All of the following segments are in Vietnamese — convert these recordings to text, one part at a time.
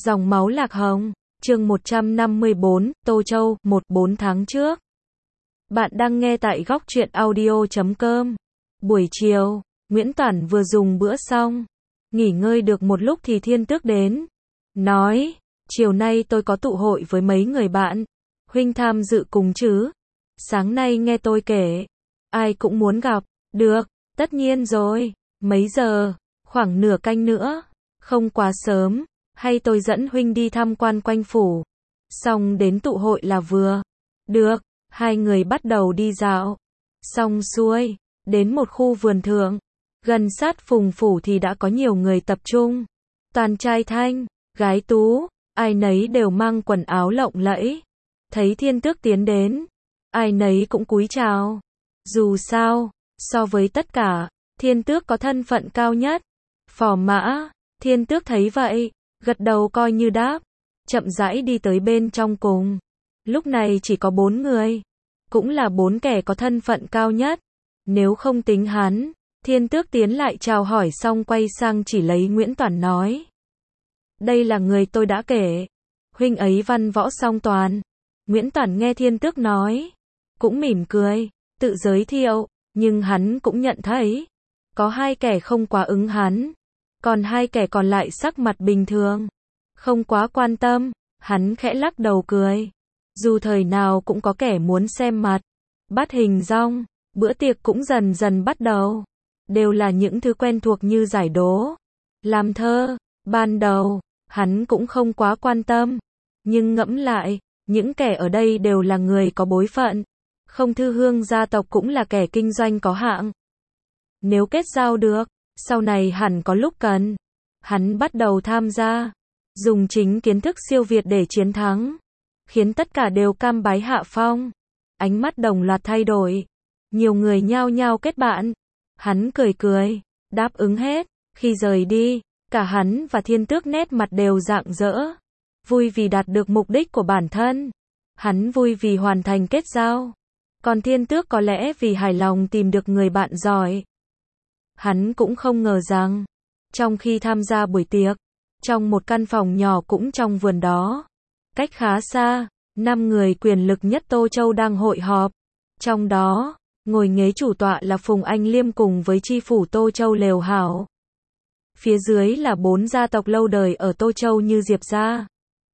Dòng máu lạc hồng, chương 154, Tô Châu, 4 tháng trước. Bạn đang nghe tại góc truyện audio.com. Buổi chiều, Nguyễn Toản vừa dùng bữa xong, nghỉ ngơi được một lúc thì Thiên Tước đến. Nói, chiều nay tôi có tụ hội với mấy người bạn, huynh tham dự cùng chứ? Sáng nay nghe tôi kể, ai cũng muốn gặp. Được, tất nhiên rồi. Mấy giờ? Khoảng nửa canh nữa. Không quá sớm. Hay tôi dẫn huynh đi tham quan quanh phủ, xong đến tụ hội là vừa. Được, hai người bắt đầu đi dạo. Xong xuôi, đến một khu vườn thượng, gần sát phùng phủ thì đã có nhiều người tập trung. Toàn trai thanh, gái tú, ai nấy đều mang quần áo lộng lẫy. Thấy Thiên Tước tiến đến, ai nấy cũng cúi chào. Dù sao, so với tất cả, Thiên Tước có thân phận cao nhất. Phò mã, Thiên Tước thấy vậy, gật đầu coi như đáp, chậm rãi đi tới bên trong cùng. Lúc này chỉ có 4 người, cũng là 4 kẻ có thân phận cao nhất. Nếu không tính hắn, Thiên Tước tiến lại chào hỏi xong quay sang chỉ lấy Nguyễn Toản nói. Đây là người tôi đã kể, huynh ấy văn võ song toàn. Nguyễn Toản nghe Thiên Tước nói, cũng mỉm cười, tự giới thiệu, nhưng hắn cũng nhận thấy, có 2 kẻ không quá ứng hắn. Còn 2 kẻ còn lại sắc mặt bình thường, không quá quan tâm, hắn khẽ lắc đầu cười. Dù thời nào cũng có kẻ muốn xem mặt. Bắt hình dong, bữa tiệc cũng dần dần bắt đầu. Đều là những thứ quen thuộc như giải đố, làm thơ. Ban đầu, hắn cũng không quá quan tâm. Nhưng ngẫm lại, những kẻ ở đây đều là người có bối phận. Không thư hương gia tộc cũng là kẻ kinh doanh có hạng. Nếu kết giao được, sau này hẳn có lúc cần. Hắn bắt đầu tham gia, dùng chính kiến thức siêu việt để chiến thắng, khiến tất cả đều cam bái hạ phong. Ánh mắt đồng loạt thay đổi, nhiều người nhao nhao kết bạn. Hắn cười cười, đáp ứng hết. Khi rời đi, cả hắn và Thiên Tước nét mặt đều rạng rỡ. Vui vì đạt được mục đích của bản thân. Hắn vui vì hoàn thành kết giao. Còn Thiên Tước có lẽ vì hài lòng tìm được người bạn giỏi. Hắn cũng không ngờ rằng, trong khi tham gia buổi tiệc, trong một căn phòng nhỏ cũng trong vườn đó, cách khá xa, 5 người quyền lực nhất Tô Châu đang hội họp. Trong đó, ngồi ghế chủ tọa là Phùng Anh Liêm cùng với chi phủ Tô Châu Lều Hảo. Phía dưới là 4 gia tộc lâu đời ở Tô Châu như Diệp gia,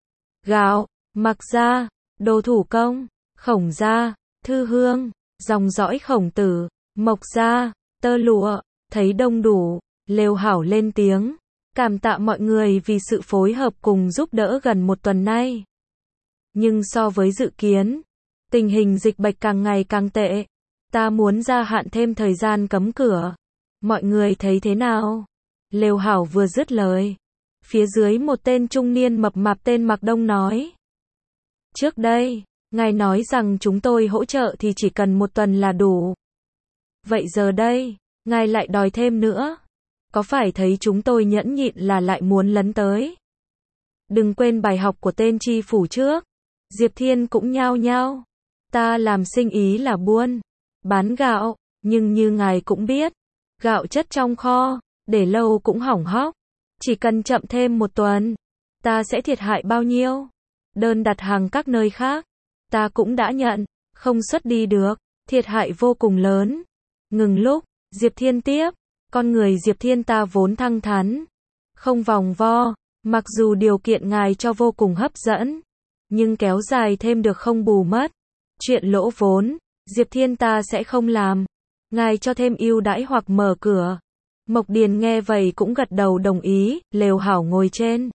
Gạo, Mặc gia, Đồ Thủ Công, Khổng gia, Thư Hương, dòng dõi Khổng Tử, Mộc gia, Tơ Lụa. Thấy đông đủ, Lều Hảo lên tiếng, cảm tạ mọi người vì sự phối hợp cùng giúp đỡ gần một tuần nay. Nhưng so với dự kiến, tình hình dịch bệnh càng ngày càng tệ. Ta muốn gia hạn thêm thời gian cấm cửa. Mọi người thấy thế nào? Lều Hảo vừa dứt lời, phía dưới một tên trung niên mập mạp tên Mạc Đông nói. Trước đây, ngài nói rằng chúng tôi hỗ trợ thì chỉ cần 1 tuần là đủ. Vậy giờ đây, ngài lại đòi thêm nữa. Có phải thấy chúng tôi nhẫn nhịn là lại muốn lấn tới? Đừng quên bài học của tên chi phủ trước. Diệp Thiên cũng nhao nhao. Ta làm sinh ý là buôn, bán gạo, nhưng như ngài cũng biết, gạo chất trong kho, để lâu cũng hỏng hóc. Chỉ cần chậm thêm 1 tuần, ta sẽ thiệt hại bao nhiêu? Đơn đặt hàng các nơi khác, ta cũng đã nhận, không xuất đi được, thiệt hại vô cùng lớn. Ngừng lúc, Diệp Thiên tiếp, con người Diệp Thiên ta vốn thẳng thắn, không vòng vo, mặc dù điều kiện ngài cho vô cùng hấp dẫn, nhưng kéo dài thêm được không bù mất. Chuyện lỗ vốn, Diệp Thiên ta sẽ không làm. Ngài cho thêm ưu đãi hoặc mở cửa. Mộc Điền nghe vậy cũng gật đầu đồng ý. Lều Hảo ngồi trên,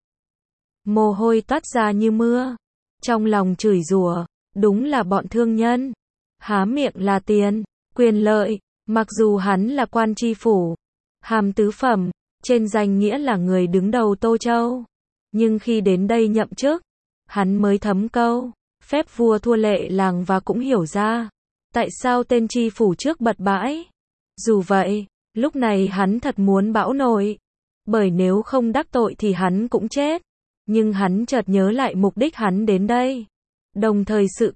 mồ hôi toát ra như mưa, trong lòng chửi rủa, đúng là bọn thương nhân, há miệng là tiền, quyền lợi. Mặc dù hắn là quan tri phủ, hàm tứ phẩm, trên danh nghĩa là người đứng đầu Tô Châu, nhưng khi đến đây nhậm chức, hắn mới thấm câu phép vua thua lệ làng và cũng hiểu ra tại sao tên tri phủ trước bật bãi. Dù vậy, lúc này hắn thật muốn bão nổi, bởi nếu không đắc tội thì hắn cũng chết. Nhưng hắn chợt nhớ lại mục đích hắn đến đây, đồng thời sự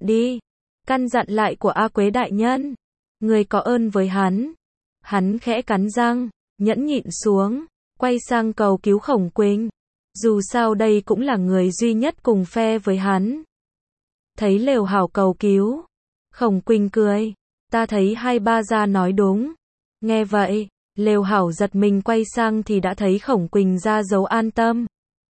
căn dặn lại của A Quế đại nhân. Người có ơn với hắn. Hắn khẽ cắn răng, nhẫn nhịn xuống, quay sang cầu cứu Khổng Quỳnh. Dù sao đây cũng là người duy nhất cùng phe với hắn. Thấy Lều Hảo cầu cứu, Khổng Quỳnh cười, ta thấy hai ba gia nói đúng. Nghe vậy, Lều Hảo giật mình quay sang thì đã thấy Khổng Quỳnh ra dấu an tâm.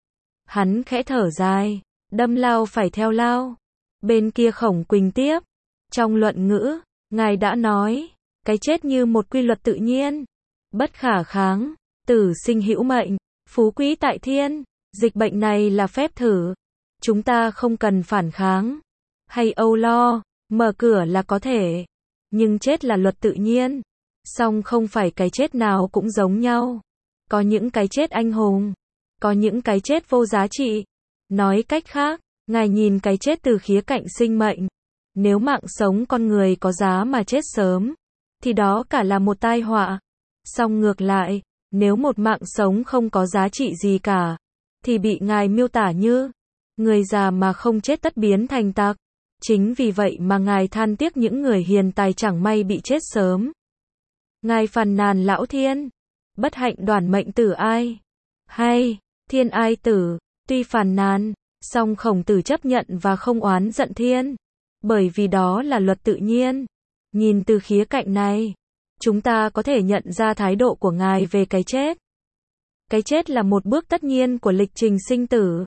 Hắn khẽ thở dài, đâm lao phải theo lao. Bên kia Khổng Quỳnh tiếp, trong luận ngữ, ngài đã nói, cái chết như một quy luật tự nhiên, bất khả kháng, tử sinh hữu mệnh, phú quý tại thiên, dịch bệnh này là phép thử, chúng ta không cần phản kháng, hay âu lo, mở cửa là có thể, nhưng chết là luật tự nhiên, song không phải cái chết nào cũng giống nhau, có những cái chết anh hùng, có những cái chết vô giá trị, nói cách khác, ngài nhìn cái chết từ khía cạnh sinh mệnh, nếu mạng sống con người có giá mà chết sớm, thì đó cả là một tai họa, song ngược lại, nếu một mạng sống không có giá trị gì cả, thì bị ngài miêu tả như người già mà không chết tất biến thành tặc. Chính vì vậy mà ngài than tiếc những người hiền tài chẳng may bị chết sớm. Ngài phàn nàn lão thiên, bất hạnh đoản mệnh tử ai? Hay, thiên ai tử, tuy phàn nàn, song Khổng Tử chấp nhận và không oán giận thiên, bởi vì đó là luật tự nhiên. Nhìn từ khía cạnh này, chúng ta có thể nhận ra thái độ của ngài về cái chết. Cái chết là một bước tất nhiên của lịch trình sinh tử.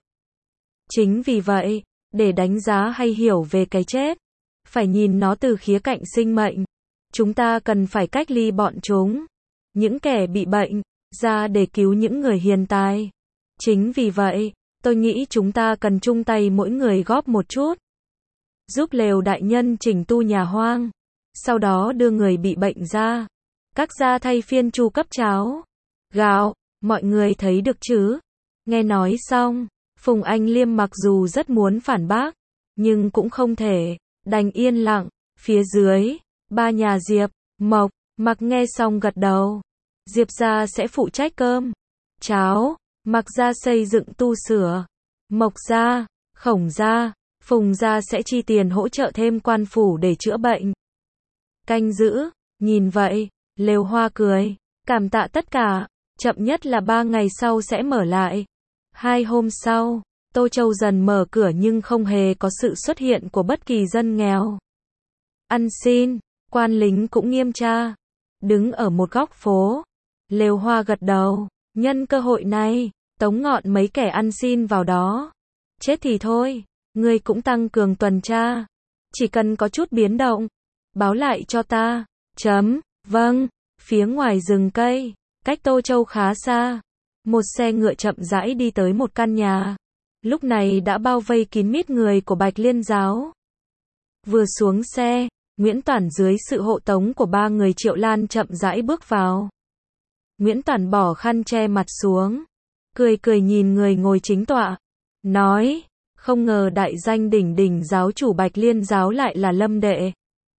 Chính vì vậy, để đánh giá hay hiểu về cái chết, phải nhìn nó từ khía cạnh sinh mệnh. Chúng ta cần phải cách ly bọn chúng, những kẻ bị bệnh, ra để cứu những người hiền tài. Chính vì vậy, tôi nghĩ chúng ta cần chung tay mỗi người góp một chút. Giúp Lều đại nhân chỉnh tu nhà hoang, sau đó đưa người bị bệnh ra. Các gia thay phiên chu cấp cháo, gạo, mọi người thấy được chứ? Nghe nói xong, Phùng Anh Liêm mặc dù rất muốn phản bác, nhưng cũng không thể, đành yên lặng. Phía dưới, ba nhà Diệp, Mộc, Mặc nghe xong gật đầu. Diệp gia sẽ phụ trách cơm, cháo, Mặc gia xây dựng tu sửa, Mộc gia, Khổng gia, Phùng gia sẽ chi tiền hỗ trợ thêm quan phủ để chữa bệnh. Canh giữ, nhìn vậy, Lều Hoa cười, cảm tạ tất cả, chậm nhất là 3 ngày sau sẽ mở lại. 2 hôm sau, Tô Châu dần mở cửa nhưng không hề có sự xuất hiện của bất kỳ dân nghèo. Ăn xin, quan lính cũng nghiêm tra, đứng ở một góc phố. Lều Hoa gật đầu, nhân cơ hội này, tống ngọn mấy kẻ ăn xin vào đó. Chết thì thôi, ngươi cũng tăng cường tuần tra, chỉ cần có chút biến động, báo lại cho ta. Vâng. Phía ngoài rừng cây, cách Tô Châu khá xa, một xe ngựa chậm rãi đi tới một căn nhà. Lúc này đã bao vây kín mít người của Bạch Liên giáo. Vừa xuống xe, Nguyễn Toản dưới sự hộ tống của 3 người Triệu Lan chậm rãi bước vào. Nguyễn Toản bỏ khăn che mặt xuống, cười cười nhìn người ngồi chính tọa, nói, không ngờ đại danh đỉnh đỉnh giáo chủ Bạch Liên giáo lại là Lâm đệ.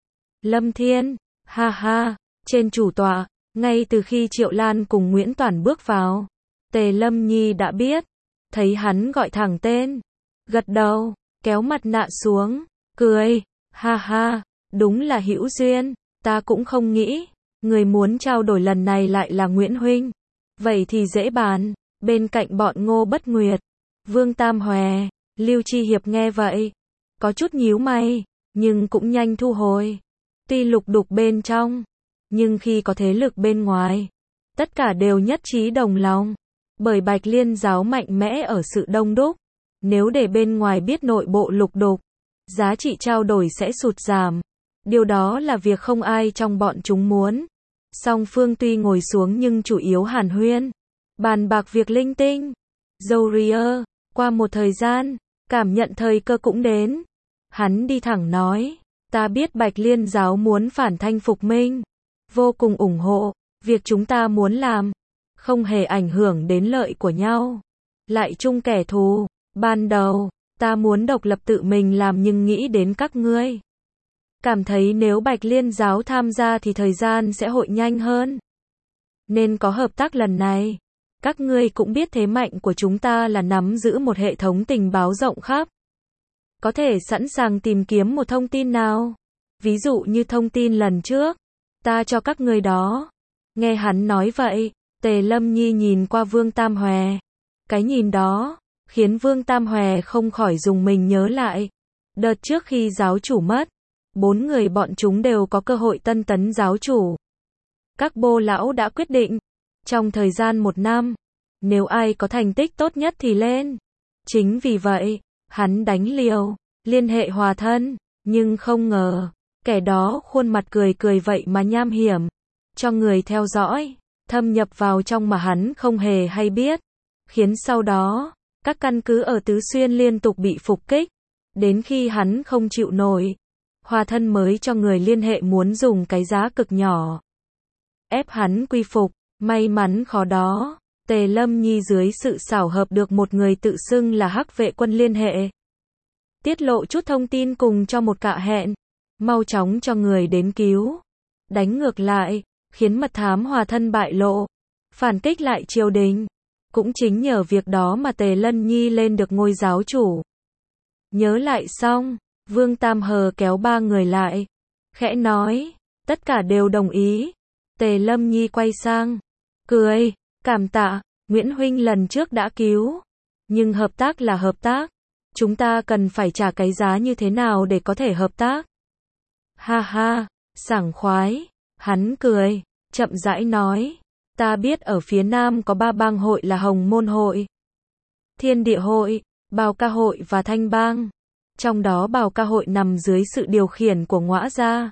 Lâm Thiên, ha ha. Trên chủ tọa, ngay từ khi Triệu Lan cùng Nguyễn Toản bước vào, Tề Lâm Nhi đã biết, thấy hắn gọi thẳng tên, gật đầu, kéo mặt nạ xuống, cười, ha ha, đúng là hữu duyên, ta cũng không nghĩ, người muốn trao đổi lần này lại là Nguyễn huynh. Vậy thì dễ bàn, bên cạnh bọn Ngô Bất Nguyệt, Vương Tam Hòe, Lưu Chi Hiệp nghe vậy, có chút nhíu mày, nhưng cũng nhanh thu hồi. Tuy lục đục bên trong, nhưng khi có thế lực bên ngoài, tất cả đều nhất trí đồng lòng, bởi Bạch Liên giáo mạnh mẽ ở sự đông đúc, nếu để bên ngoài biết nội bộ lục đục, giá trị trao đổi sẽ sụt giảm, điều đó là việc không ai trong bọn chúng muốn. Song phương tuy ngồi xuống nhưng chủ yếu hàn huyên, bàn bạc việc linh tinh. Jourier, qua một thời gian, cảm nhận thời cơ cũng đến, hắn đi thẳng nói, ta biết Bạch Liên giáo muốn phản thanh phục minh, vô cùng ủng hộ, việc chúng ta muốn làm, không hề ảnh hưởng đến lợi của nhau. Lại chung kẻ thù, ban đầu, ta muốn độc lập tự mình làm nhưng nghĩ đến các ngươi. Cảm thấy nếu Bạch Liên giáo tham gia thì thời gian sẽ hội nhanh hơn. Nên có hợp tác lần này. Các ngươi cũng biết thế mạnh của chúng ta là nắm giữ một hệ thống tình báo rộng khắp. Có thể sẵn sàng tìm kiếm một thông tin nào. Ví dụ như thông tin lần trước, ta cho các ngươi đó. Nghe hắn nói vậy, Tề Lâm Nhi nhìn qua Vương Tam Hòe, Cái nhìn đó khiến Vương Tam Hòe không khỏi rùng mình nhớ lại. Đợt trước khi giáo chủ mất, 4 người bọn chúng đều có cơ hội tân tấn giáo chủ. Các bô lão đã quyết định, trong thời gian 1 năm, nếu ai có thành tích tốt nhất thì lên. Chính vì vậy, hắn đánh liều, liên hệ hòa thân, nhưng không ngờ, kẻ đó khuôn mặt cười cười vậy mà nham hiểm, cho người theo dõi, thâm nhập vào trong mà hắn không hề hay biết, khiến sau đó, các căn cứ ở Tứ Xuyên liên tục bị phục kích, đến khi hắn không chịu nổi, hòa thân mới cho người liên hệ muốn dùng cái giá cực nhỏ ép hắn quy phục. May mắn khó đó, Tề Lâm Nhi dưới sự xảo hợp được một người tự xưng là Hắc Vệ Quân liên hệ, tiết lộ chút thông tin cùng cho một cạ hẹn, mau chóng cho người đến cứu. Đánh ngược lại, khiến mật thám hòa thân bại lộ, phản kích lại triều đình. Cũng chính nhờ việc đó mà Tề Lân Nhi lên được ngôi giáo chủ. Nhớ lại xong, Vương Tam Hờ kéo 3 người lại, khẽ nói, tất cả đều đồng ý. Tề Lâm Nhi quay sang, cười, cảm tạ, Nguyễn Huynh lần trước đã cứu. Nhưng hợp tác là hợp tác. Chúng ta cần phải trả cái giá như thế nào để có thể hợp tác? Ha ha, sảng khoái. Hắn cười, chậm rãi nói, ta biết ở phía Nam có 3 bang hội là Hồng Môn Hội, Thiên Địa Hội, Bào Ca Hội và Thanh Bang. Trong đó Bào Ca Hội nằm dưới sự điều khiển của Ngõa Gia,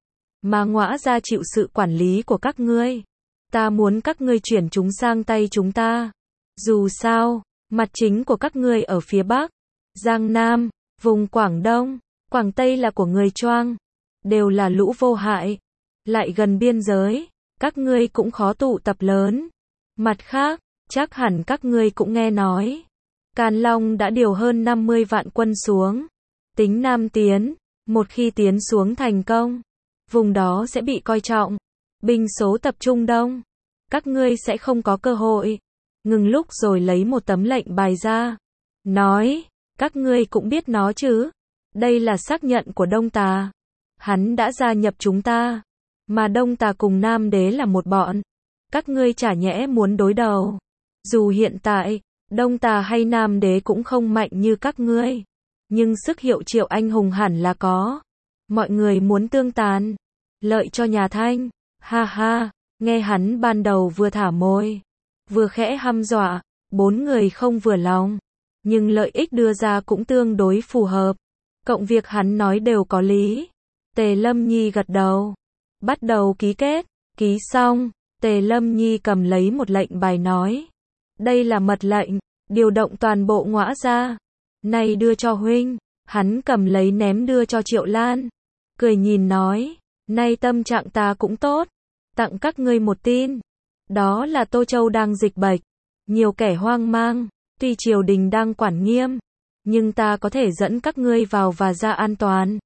mà Ngõa Gia chịu sự quản lý của các ngươi. Ta muốn các ngươi chuyển chúng sang tay chúng ta. Dù sao, mặt chính của các ngươi ở phía Bắc, Giang Nam, vùng Quảng Đông, Quảng Tây là của người Choang, đều là lũ vô hại, lại gần biên giới, các ngươi cũng khó tụ tập lớn. Mặt khác, chắc hẳn các ngươi cũng nghe nói, Càn Long đã điều hơn 50 vạn quân xuống, tính Nam tiến, một khi tiến xuống thành công, vùng đó sẽ bị coi trọng, binh số tập trung đông, các ngươi sẽ không có cơ hội. Ngừng lúc rồi lấy một tấm lệnh bài ra, nói, các ngươi cũng biết nó chứ, đây là xác nhận của Đông Tà, hắn đã gia nhập chúng ta, mà Đông Tà cùng Nam Đế là một bọn, các ngươi chả nhẽ muốn đối đầu. Dù hiện tại, Đông Tà hay Nam Đế cũng không mạnh như các ngươi, nhưng sức hiệu triệu anh hùng hẳn là có. Mọi người muốn tương tàn, lợi cho nhà Thanh. Ha ha, nghe hắn ban đầu vừa thả môi, vừa khẽ hăm dọa, 4 người không vừa lòng, nhưng lợi ích đưa ra cũng tương đối phù hợp, cộng việc hắn nói đều có lý. Tề Lâm Nhi gật đầu, bắt đầu ký kết. Ký xong, Tề Lâm Nhi cầm lấy một lệnh bài nói, đây là mật lệnh, điều động toàn bộ Ngõa Gia, này đưa cho huynh. Hắn cầm lấy ném đưa cho Triệu Lan, cười nhìn nói, nay tâm trạng ta cũng tốt, tặng các ngươi một tin, đó là Tô Châu đang dịch bệnh, nhiều kẻ hoang mang, tuy triều đình đang quản nghiêm, nhưng ta có thể dẫn các ngươi vào và ra an toàn.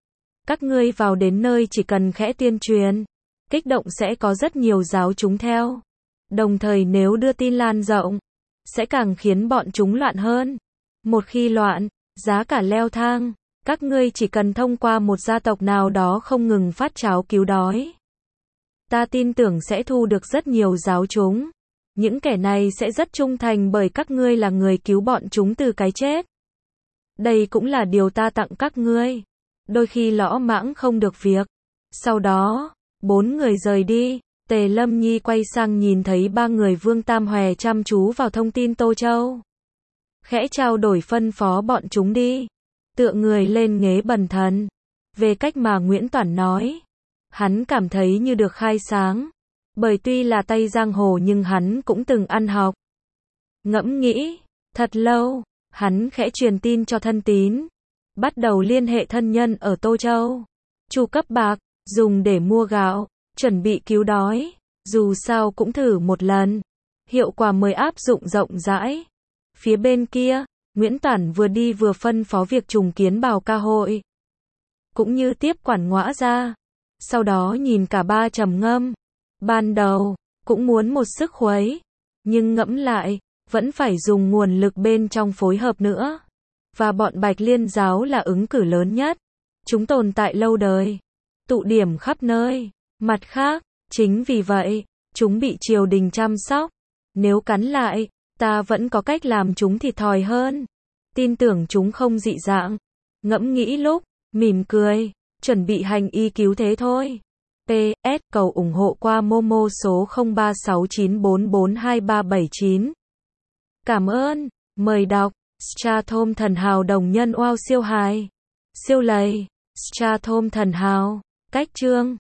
Các ngươi vào đến nơi chỉ cần khẽ tuyên truyền, kích động sẽ có rất nhiều giáo chúng theo. Đồng thời nếu đưa tin lan rộng, sẽ càng khiến bọn chúng loạn hơn. Một khi loạn, giá cả leo thang, các ngươi chỉ cần thông qua một gia tộc nào đó không ngừng phát cháo cứu đói. Ta tin tưởng sẽ thu được rất nhiều giáo chúng. Những kẻ này sẽ rất trung thành bởi các ngươi là người cứu bọn chúng từ cái chết. Đây cũng là điều ta tặng các ngươi. Đôi khi lõ mãng không được việc. Sau đó, 4 người rời đi. Tề Lâm Nhi quay sang nhìn thấy 3 người Vương Tam Hòe chăm chú vào thông tin Tô Châu. Khẽ trao đổi phân phó bọn chúng đi. Tựa người lên ghế bần thần. Về cách mà Nguyễn Toản nói, hắn cảm thấy như được khai sáng. Bởi tuy là tay giang hồ nhưng hắn cũng từng ăn học. Ngẫm nghĩ, thật lâu, hắn khẽ truyền tin cho thân tín. Bắt đầu liên hệ thân nhân ở Tô Châu. Chu cấp bạc, dùng để mua gạo, chuẩn bị cứu đói. Dù sao cũng thử một lần. Hiệu quả mới áp dụng rộng rãi. Phía bên kia, Nguyễn Toản vừa đi vừa phân phó việc trùng kiến Bào Ca Hội, cũng như tiếp quản Ngõa Gia. Sau đó nhìn cả 3 trầm ngâm. Ban đầu, cũng muốn một sức khuấy, nhưng ngẫm lại, vẫn phải dùng nguồn lực bên trong phối hợp nữa. Và bọn Bạch Liên giáo là ứng cử lớn nhất. Chúng tồn tại lâu đời, tụ điểm khắp nơi. Mặt khác, chính vì vậy, chúng bị triều đình chăm sóc. Nếu cắn lại, Ta vẫn có cách làm chúng thịt thòi hơn. Tin tưởng chúng không dị dạng. Ngẫm nghĩ lúc, mỉm cười, chuẩn bị hành y cứu thế thôi. PS, cầu ủng hộ qua Momo số 0369442379. Cảm ơn. Mời đọc. Strathom thần hào đồng nhân wow siêu hài. Siêu lầy. Strathom thần hào. Cách chương.